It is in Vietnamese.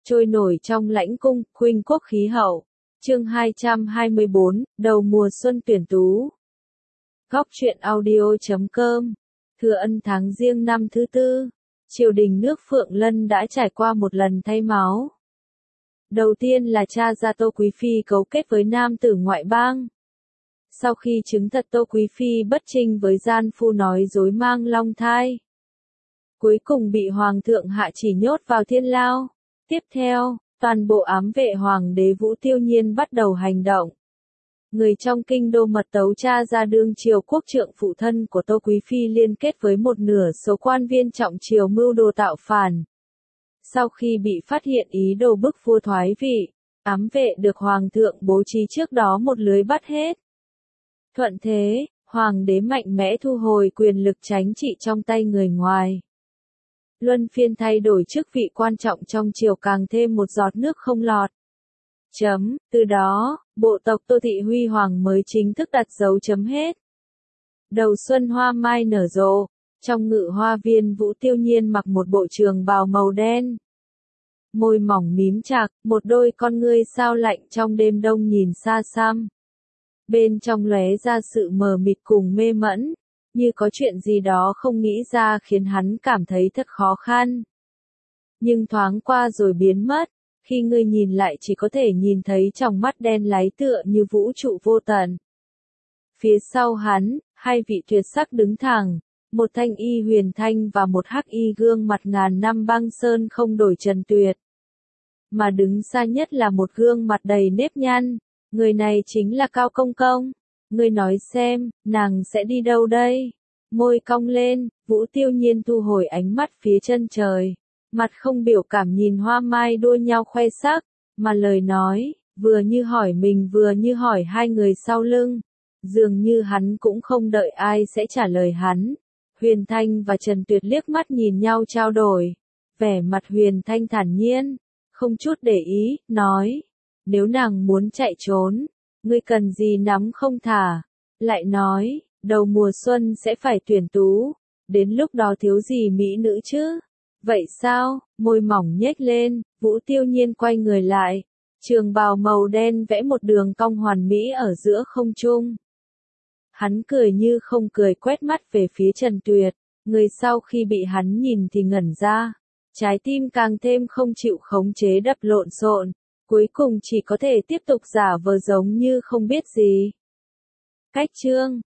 trôi nổi trong lãnh cung, khuynh quốc khí hậu. Chương 224, đầu mùa xuân tuyển tú. Góc truyện audio.com. Thừa Ân tháng Giêng năm thứ tư, triều đình nước Phượng Lân đã trải qua một lần thay máu. Đầu tiên là cha ra Tô Quý Phi cấu kết với nam tử ngoại bang. Sau khi chứng thật Tô Quý Phi bất trinh với gian phu nói dối mang long thai. Cuối cùng bị Hoàng thượng hạ chỉ nhốt vào thiên lao. Tiếp theo, toàn bộ ám vệ Hoàng đế Vũ Tiêu Nhiên bắt đầu hành động. Người trong kinh đô mật tấu cha ra đương triều quốc trượng phụ thân của Tô Quý Phi liên kết với một nửa số quan viên trọng triều mưu đồ tạo phản. Sau khi bị phát hiện ý đồ bức vua thoái vị, ám vệ được Hoàng thượng bố trí trước đó một lưới bắt hết. Thuận thế, Hoàng đế mạnh mẽ thu hồi quyền lực chính trị trong tay người ngoài. Luân phiên thay đổi chức vị quan trọng trong triều càng thêm một giọt nước không lọt. Từ đó, bộ tộc Tô Thị Huy Hoàng mới chính thức đặt dấu chấm hết. Đầu xuân hoa mai nở rộ, trong ngự hoa viên Vũ Tiêu Nhiên mặc một bộ trường bào màu đen. Môi mỏng mím chặt, một đôi con ngươi sao lạnh trong đêm đông nhìn xa xăm. Bên trong lóe ra sự mờ mịt cùng mê mẫn, như có chuyện gì đó không nghĩ ra khiến hắn cảm thấy thật khó khăn. Nhưng thoáng qua rồi biến mất, khi ngươi nhìn lại chỉ có thể nhìn thấy trong mắt đen láy tựa như vũ trụ vô tận. Phía sau hắn, hai vị tuyệt sắc đứng thẳng, một thanh y huyền thanh và một hắc y gương mặt ngàn năm băng sơn không đổi trần tuyệt. Mà đứng xa nhất là một gương mặt đầy nếp nhăn, người này chính là Cao Công Công. Ngươi nói xem, nàng sẽ đi đâu đây? Môi cong lên, Vũ Tiêu Nhiên thu hồi ánh mắt phía chân trời. Mặt không biểu cảm nhìn hoa mai đua nhau khoe sắc, mà lời nói, vừa như hỏi mình vừa như hỏi hai người sau lưng. Dường như hắn cũng không đợi ai sẽ trả lời hắn. Huyền Thanh và Trần Tuyệt liếc mắt nhìn nhau trao đổi. Vẻ mặt Huyền Thanh thản nhiên, không chút để ý, nói. Nếu nàng muốn chạy trốn, ngươi cần gì nắm không thả. Lại nói, đầu mùa xuân sẽ phải tuyển tú. Đến lúc đó thiếu gì mỹ nữ chứ? Vậy sao? Môi mỏng nhếch lên, Vũ Tiêu Nhiên quay người lại. Trường bào màu đen vẽ một đường cong hoàn mỹ ở giữa không trung. Hắn cười như không cười quét mắt về phía Trần Tuyệt. Người sau khi bị hắn nhìn thì ngẩn ra. Trái tim càng thêm không chịu khống chế đập lộn xộn. Cuối cùng chỉ có thể tiếp tục giả vờ giống như không biết gì. Cách chương